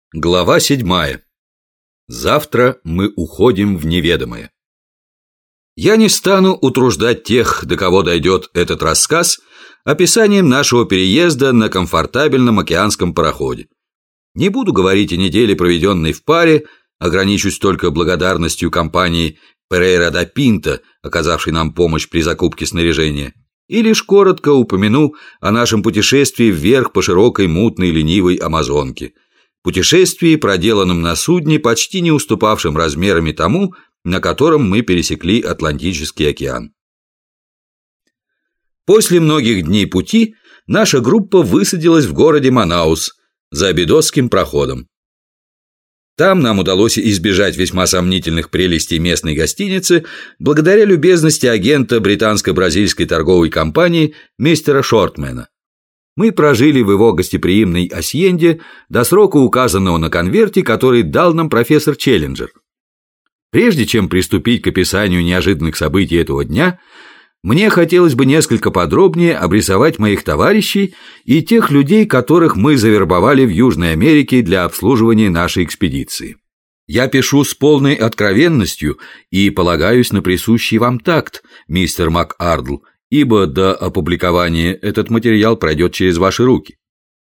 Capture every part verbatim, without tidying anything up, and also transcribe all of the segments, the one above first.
Глава седьмая. Завтра мы уходим в неведомое. Я не стану утруждать тех, до кого дойдет этот рассказ, описанием нашего переезда на комфортабельном океанском пароходе. Не буду говорить о неделе, проведенной в паре, ограничусь только благодарностью компании Перейра да Пинта, оказавшей нам помощь при закупке снаряжения, и лишь коротко упомяну о нашем путешествии вверх по широкой мутной ленивой Амазонке. Путешествии, проделанном на судне, почти не уступавшем размерами тому, на котором мы пересекли Атлантический океан. После многих дней пути наша группа высадилась в городе Манаус за Абидосским проходом. Там нам удалось избежать весьма сомнительных прелестей местной гостиницы благодаря любезности агента британско-бразильской торговой компании мистера Шортмена. Мы прожили в его гостеприимной асьенде до срока, указанного на конверте, который дал нам профессор Челленджер. Прежде чем приступить к описанию неожиданных событий этого дня, мне хотелось бы несколько подробнее обрисовать моих товарищей и тех людей, которых мы завербовали в Южной Америке для обслуживания нашей экспедиции. Я пишу с полной откровенностью и полагаюсь на присущий вам такт, мистер МакАрдл, ибо до опубликования этот материал пройдет через ваши руки.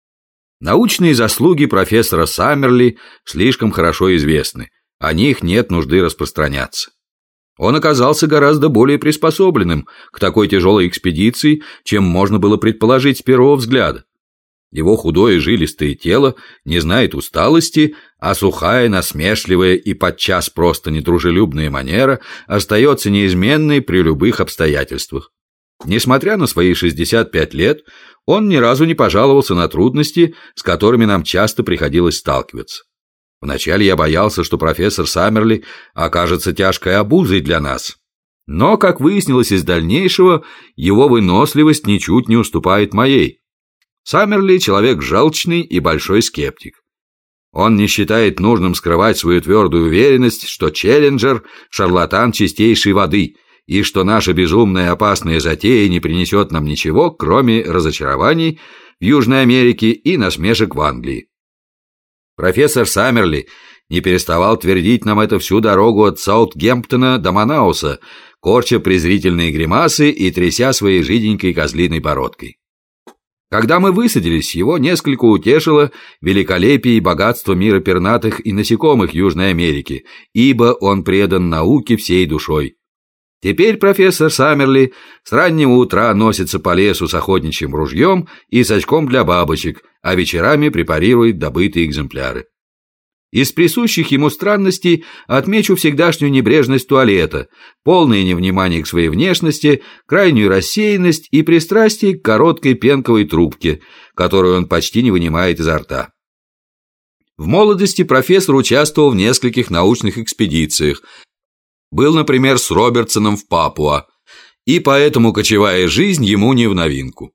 Научные заслуги профессора Саммерли слишком хорошо известны, о них нет нужды распространяться. Он оказался гораздо более приспособленным к такой тяжелой экспедиции, чем можно было предположить с первого взгляда. Его худое жилистое тело не знает усталости, а сухая, насмешливая и подчас просто недружелюбная манера остается неизменной при любых обстоятельствах. Несмотря на свои шестьдесят пять лет, он ни разу не пожаловался на трудности, с которыми нам часто приходилось сталкиваться. Вначале я боялся, что профессор Саммерли окажется тяжкой обузой для нас. Но, как выяснилось из дальнейшего, его выносливость ничуть не уступает моей. Саммерли – человек желчный и большой скептик. Он не считает нужным скрывать свою твердую уверенность, что Челленджер – шарлатан чистейшей воды – и что наша безумная и опасная затея не принесет нам ничего, кроме разочарований в Южной Америке и насмешек в Англии. Профессор Саммерли не переставал твердить нам это всю дорогу от Саутгемптона до Манауса, корча презрительные гримасы и тряся своей жиденькой козлиной бородкой. Когда мы высадились, его несколько утешило великолепие и богатство мира пернатых и насекомых Южной Америки, ибо он предан науке всей душой. Теперь профессор Саммерли с раннего утра носится по лесу с охотничьим ружьем и с очком для бабочек, а вечерами препарирует добытые экземпляры. Из присущих ему странностей отмечу всегдашнюю небрежность туалета, полное невнимание к своей внешности, крайнюю рассеянность и пристрастие к короткой пенковой трубке, которую он почти не вынимает изо рта. В молодости профессор участвовал в нескольких научных экспедициях, был, например, с Робертсоном в Папуа, и поэтому кочевая жизнь ему не в новинку.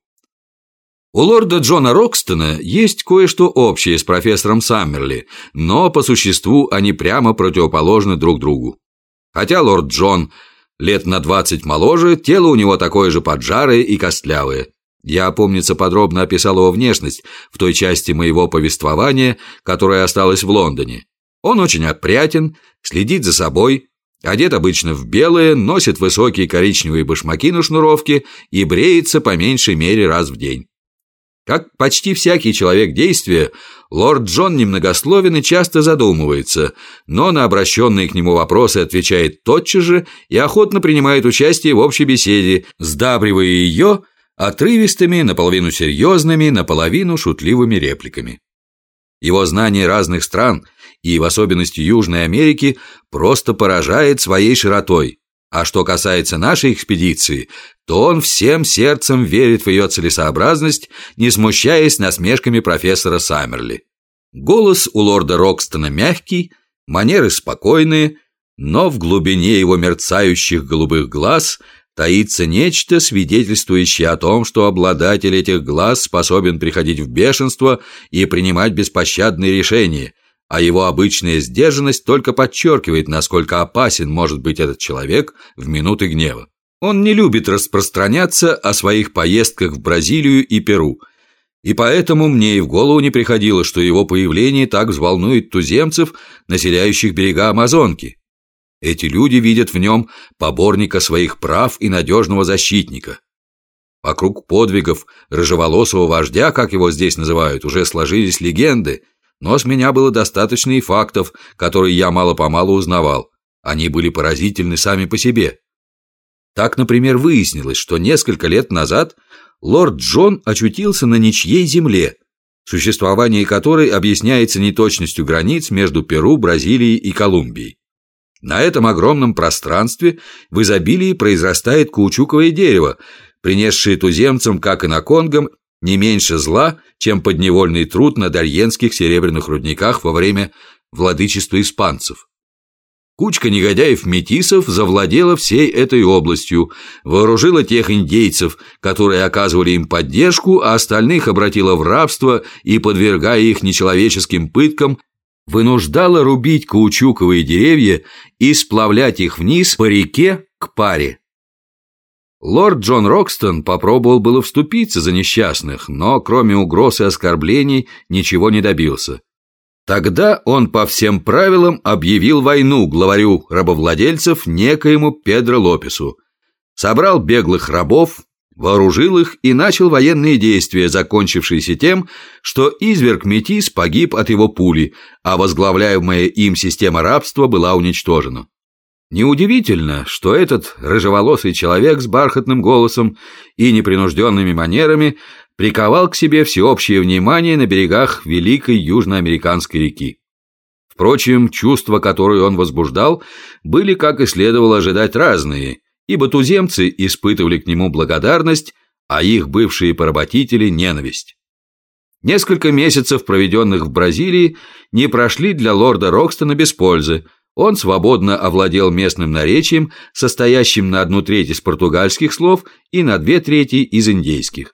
У лорда Джона Рокстона есть кое-что общее с профессором Саммерли, но по существу они прямо противоположны друг другу. Хотя лорд Джон лет на двадцать моложе, тело у него такое же поджарое и костлявое. Я, помнится, подробно описал его внешность в той части моего повествования, которая осталась в Лондоне. Он очень опрятен, следит за собой, одет обычно в белое, носит высокие коричневые башмаки на шнуровке и бреется по меньшей мере раз в день. Как почти всякий человек действия, лорд Джон немногословен и часто задумывается, но на обращенные к нему вопросы отвечает тотчас же и охотно принимает участие в общей беседе, сдабривая ее отрывистыми, наполовину серьезными, наполовину шутливыми репликами. Его знание разных стран, и в особенности Южной Америки, просто поражает своей широтой. А что касается нашей экспедиции, то он всем сердцем верит в ее целесообразность, не смущаясь насмешками профессора Саммерли. Голос у лорда Рокстона мягкий, манеры спокойные, но в глубине его мерцающих голубых глаз таится нечто, свидетельствующее о том, что обладатель этих глаз способен приходить в бешенство и принимать беспощадные решения, а его обычная сдержанность только подчеркивает, насколько опасен может быть этот человек в минуты гнева. Он не любит распространяться о своих поездках в Бразилию и Перу. И поэтому мне и в голову не приходило, что его появление так взволнует туземцев, населяющих берега Амазонки. Эти люди видят в нем поборника своих прав и надежного защитника. Вокруг подвигов рыжеволосого вождя, как его здесь называют, уже сложились легенды, но с меня было достаточно и фактов, которые я мало-помалу узнавал. Они были поразительны сами по себе. Так, например, выяснилось, что несколько лет назад лорд Джон очутился на ничьей земле, существование которой объясняется неточностью границ между Перу, Бразилией и Колумбией. На этом огромном пространстве в изобилии произрастает каучуковое дерево, принесшее туземцам, как и на Конго, не меньше зла, чем подневольный труд на дарьенских серебряных рудниках во время владычества испанцев. Кучка негодяев-метисов завладела всей этой областью, вооружила тех индейцев, которые оказывали им поддержку, а остальных обратила в рабство и, подвергая их нечеловеческим пыткам, вынуждала рубить каучуковые деревья и сплавлять их вниз по реке к Паре. Лорд Джон Рокстон попробовал было вступиться за несчастных, но кроме угроз и оскорблений ничего не добился. Тогда он по всем правилам объявил войну главарю рабовладельцев некоему Педро Лопесу, собрал беглых рабов, вооружил их и начал военные действия, закончившиеся тем, что изверг-метис погиб от его пули, а возглавляемая им система рабства была уничтожена. Неудивительно, что этот рыжеволосый человек с бархатным голосом и непринужденными манерами приковал к себе всеобщее внимание на берегах великой южноамериканской реки. Впрочем, чувства, которые он возбуждал, были, как и следовало ожидать, разные, ибо туземцы испытывали к нему благодарность, а их бывшие поработители – ненависть. Несколько месяцев, проведенных в Бразилии, не прошли для лорда Рокстона без пользы. Он свободно овладел местным наречием, состоящим на одну треть из португальских слов и на две трети из индейских.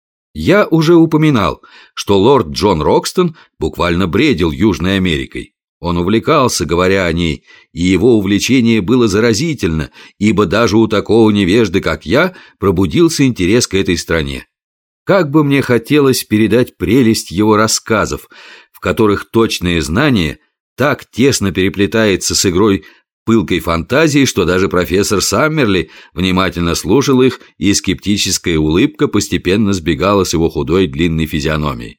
Я уже упоминал, что лорд Джон Рокстон буквально бредил Южной Америкой. Он увлекался, говоря о ней, и его увлечение было заразительно, ибо даже у такого невежды, как я, пробудился интерес к этой стране. Как бы мне хотелось передать прелесть его рассказов, в которых точное знание так тесно переплетается с игрой пылкой фантазии, что даже профессор Саммерли внимательно слушал их, и скептическая улыбка постепенно сбегала с его худой длинной физиономии.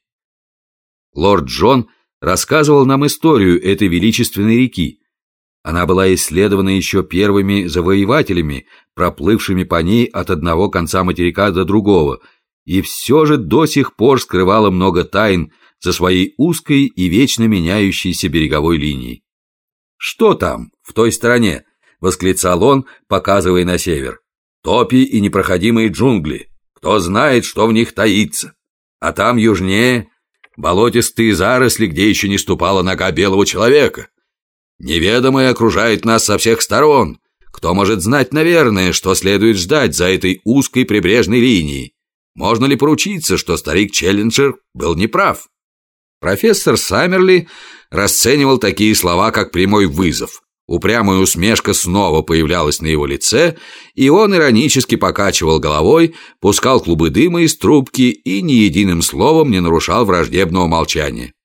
Лорд Джон рассказывал нам историю этой величественной реки. Она была исследована еще первыми завоевателями, проплывшими по ней от одного конца материка до другого, и все же до сих пор скрывала много тайн за своей узкой и вечно меняющейся береговой линией. «Что там, в той стороне?» — восклицал он, показывая на север. «Топи и непроходимые джунгли. Кто знает, что в них таится. А там южнее болотистые заросли, где еще не ступала нога белого человека. Неведомое окружает нас со всех сторон. Кто может знать, наверное, что следует ждать за этой узкой прибрежной линией? Можно ли поручиться, что старик Челленджер был неправ?» Профессор Саммерли расценивал такие слова как прямой вызов. Упрямая усмешка снова появлялась на его лице, и он иронически покачивал головой, пускал клубы дыма из трубки и ни единым словом не нарушал враждебного молчания.